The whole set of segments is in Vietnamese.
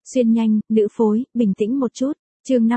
Xuyên nhanh, nữ phối, bình tĩnh một chút. Chương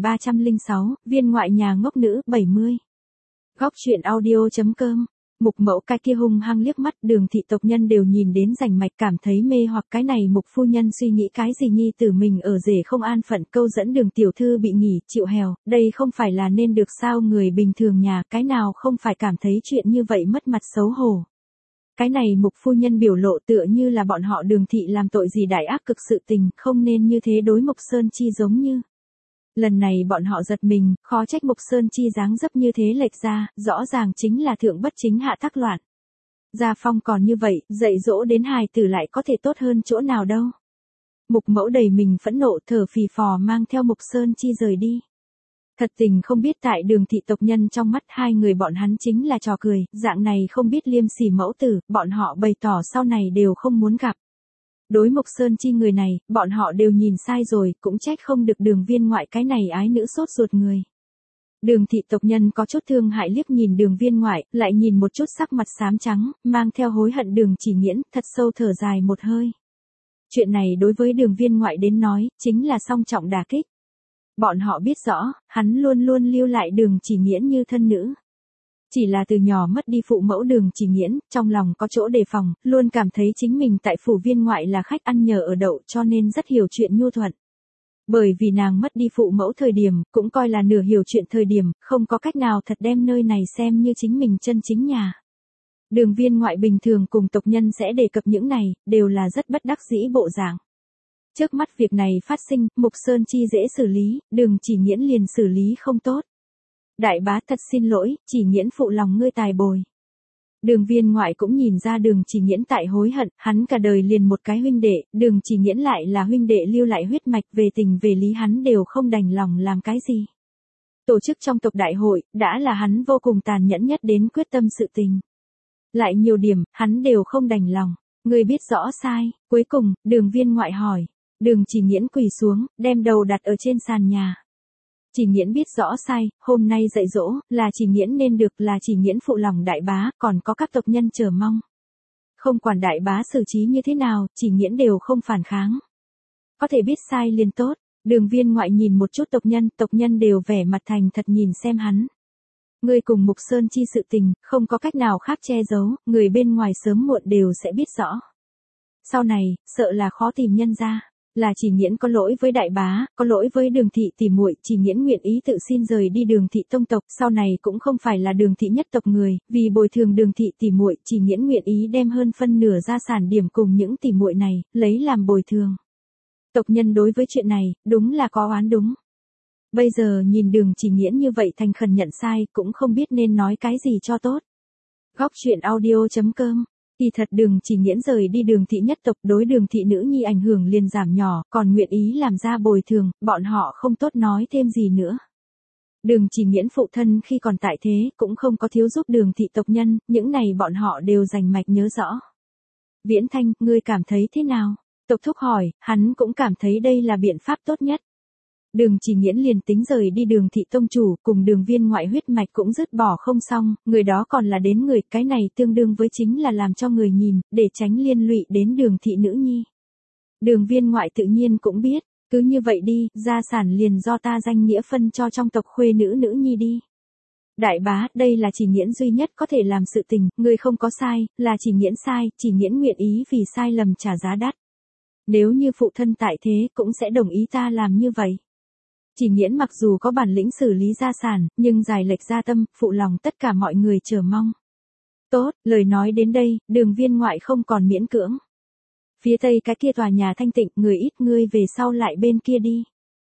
5306, viên ngoại nhà ngốc nữ 70. Góc truyện audio.com. Mục Mẫu cái kia hung hăng liếc mắt, Đường thị tộc nhân đều nhìn đến rành mạch cảm thấy mê hoặc cái này Mục phu nhân suy nghĩ cái gì nhi tử mình ở rể không an phận, câu dẫn Đường tiểu thư bị nghỉ, chịu hèo, đây không phải là nên được sao, người bình thường nhà cái nào không phải cảm thấy chuyện như vậy mất mặt xấu hổ. Cái này Mục phu nhân biểu lộ tựa như là bọn họ Đường thị làm tội gì đại ác cực sự tình, không nên như thế đối Mục Sơn Chi giống như. Lần này bọn họ giật mình, khó trách Mục Sơn Chi dáng dấp như thế lệch ra, rõ ràng chính là thượng bất chính hạ tắc loạn. Gia Phong còn như vậy, dạy dỗ đến hài tử lại có thể tốt hơn chỗ nào đâu. Mục Mẫu đầy mình phẫn nộ, thở phì phò mang theo Mục Sơn Chi rời đi. Thật tình không biết tại Đường thị tộc nhân trong mắt hai người bọn hắn chính là trò cười, dạng này không biết liêm sỉ mẫu tử, bọn họ bày tỏ sau này đều không muốn gặp. Đối Mục Sơn Chi người này, bọn họ đều nhìn sai rồi, cũng trách không được Đường viên ngoại cái này ái nữ sốt ruột người. Đường thị tộc nhân có chút thương hại liếc nhìn Đường viên ngoại, lại nhìn một chút sắc mặt xám trắng, mang theo hối hận Đường Chỉ Nghiễn, thật sâu thở dài một hơi. Chuyện này đối với Đường viên ngoại đến nói, chính là song trọng đả kích. Bọn họ biết rõ, hắn luôn luôn lưu lại Đường Chỉ Nghiễn như thân nữ. Chỉ là từ nhỏ mất đi phụ mẫu Đường Chỉ Nghiễn, trong lòng có chỗ đề phòng, luôn cảm thấy chính mình tại phủ viên ngoại là khách ăn nhờ ở đậu, cho nên rất hiểu chuyện nhu thuận. Bởi vì nàng mất đi phụ mẫu thời điểm, cũng coi là nửa hiểu chuyện thời điểm, không có cách nào thật đem nơi này xem như chính mình chân chính nhà. Đường viên ngoại bình thường cùng tộc nhân sẽ đề cập những này, đều là rất bất đắc dĩ bộ dạng. Trước mắt việc này phát sinh, Mục Sơn Chi dễ xử lý, Đường Chỉ Nghiễn liền xử lý không tốt. Đại bá thật xin lỗi, Chỉ Nghiễn phụ lòng ngươi tài bồi. Đường viên ngoại cũng nhìn ra Đường Chỉ Nghiễn tại hối hận, hắn cả đời liền một cái huynh đệ, Đường Chỉ Nghiễn lại là huynh đệ lưu lại huyết mạch, về tình về lý hắn đều không đành lòng làm cái gì. Tổ chức trong tộc đại hội, đã là hắn vô cùng tàn nhẫn nhất đến quyết tâm sự tình. Lại nhiều điểm, hắn đều không đành lòng, ngươi biết rõ sai, cuối cùng, Đường viên ngoại hỏi. Đường Chỉ Nghiễn quỳ xuống, đem đầu đặt ở trên sàn nhà. Chỉ Nghiễn biết rõ sai, hôm nay dạy dỗ, là Chỉ Nghiễn nên được, là Chỉ Nghiễn phụ lòng đại bá, còn có các tộc nhân chờ mong. Không quản đại bá xử trí như thế nào, Chỉ Nghiễn đều không phản kháng. Có thể biết sai liền tốt, Đường viên ngoại nhìn một chút tộc nhân đều vẻ mặt thành thật nhìn xem hắn. Ngươi cùng Mục Sơn Chi sự tình, không có cách nào khác che giấu, người bên ngoài sớm muộn đều sẽ biết rõ. Sau này, sợ là khó tìm nhân ra. Là Chỉ Nghiễn có lỗi với đại bá, có lỗi với Đường thị tỉ muội, Chỉ Nghiễn nguyện ý tự xin rời đi Đường thị tông tộc, sau này cũng không phải là Đường thị nhất tộc người, vì bồi thường Đường thị tỉ muội, Chỉ Nghiễn nguyện ý đem hơn phân nửa gia sản điểm cùng những tỉ muội này, lấy làm bồi thường. Tộc nhân đối với chuyện này, đúng là có oán đúng. Bây giờ nhìn Đường Chỉ Nghiễn như vậy thành khẩn nhận sai, cũng không biết nên nói cái gì cho tốt. Góc truyện audio.com. Thì thật Đường Chỉ Nghiễn rời đi Đường thị nhất tộc, đối Đường thị nữ nhi ảnh hưởng liền giảm nhỏ, còn nguyện ý làm ra bồi thường, bọn họ không tốt nói thêm gì nữa. Đường Chỉ Nghiễn phụ thân khi còn tại thế, cũng không có thiếu giúp Đường thị tộc nhân, những này bọn họ đều rành mạch nhớ rõ. Viễn Thanh, ngươi cảm thấy thế nào? Tộc thúc hỏi, hắn cũng cảm thấy đây là biện pháp tốt nhất. Đường Chỉ Nghiễn liền tính rời đi Đường thị tông chủ, cùng Đường viên ngoại huyết mạch cũng dứt bỏ không xong, người đó còn là đến người, cái này tương đương với chính là làm cho người nhìn, để tránh liên lụy đến Đường thị nữ nhi. Đường viên ngoại tự nhiên cũng biết, cứ như vậy đi, gia sản liền do ta danh nghĩa phân cho trong tộc khuê nữ nhi đi. Đại bá, đây là Chỉ Nghiễn duy nhất có thể làm sự tình, người không có sai, là Chỉ Nghiễn sai, Chỉ Nghiễn nguyện ý vì sai lầm trả giá đắt. Nếu như phụ thân tại thế, cũng sẽ đồng ý ta làm như vậy. Chỉ Nghiễn mặc dù có bản lĩnh xử lý gia sản, nhưng giải lệch gia tâm, phụ lòng tất cả mọi người chờ mong. Tốt, lời nói đến đây, Đường viên ngoại không còn miễn cưỡng. Phía tây cái kia tòa nhà thanh tịnh, người ít ngươi về sau lại bên kia đi.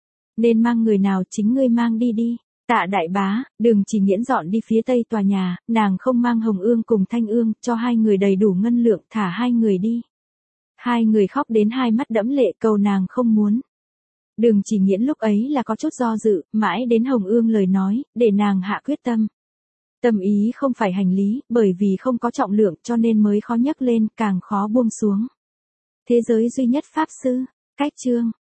Nên mang người nào chính ngươi mang đi đi. Tạ đại bá, Đường Chỉ Nghiễn dọn đi phía tây tòa nhà, nàng không mang Hồng Ương cùng Thanh Ương, cho hai người đầy đủ ngân lượng, thả hai người đi. Hai người khóc đến hai mắt đẫm lệ, cầu nàng không muốn. Đường Chỉ Nghiễn lúc ấy là có chút do dự, mãi đến Hồng Ương lời nói, để nàng hạ quyết tâm. Tâm ý không phải hành lý, bởi vì không có trọng lượng cho nên mới khó nhấc lên, càng khó buông xuống. Thế giới duy nhất pháp sư, cách chương.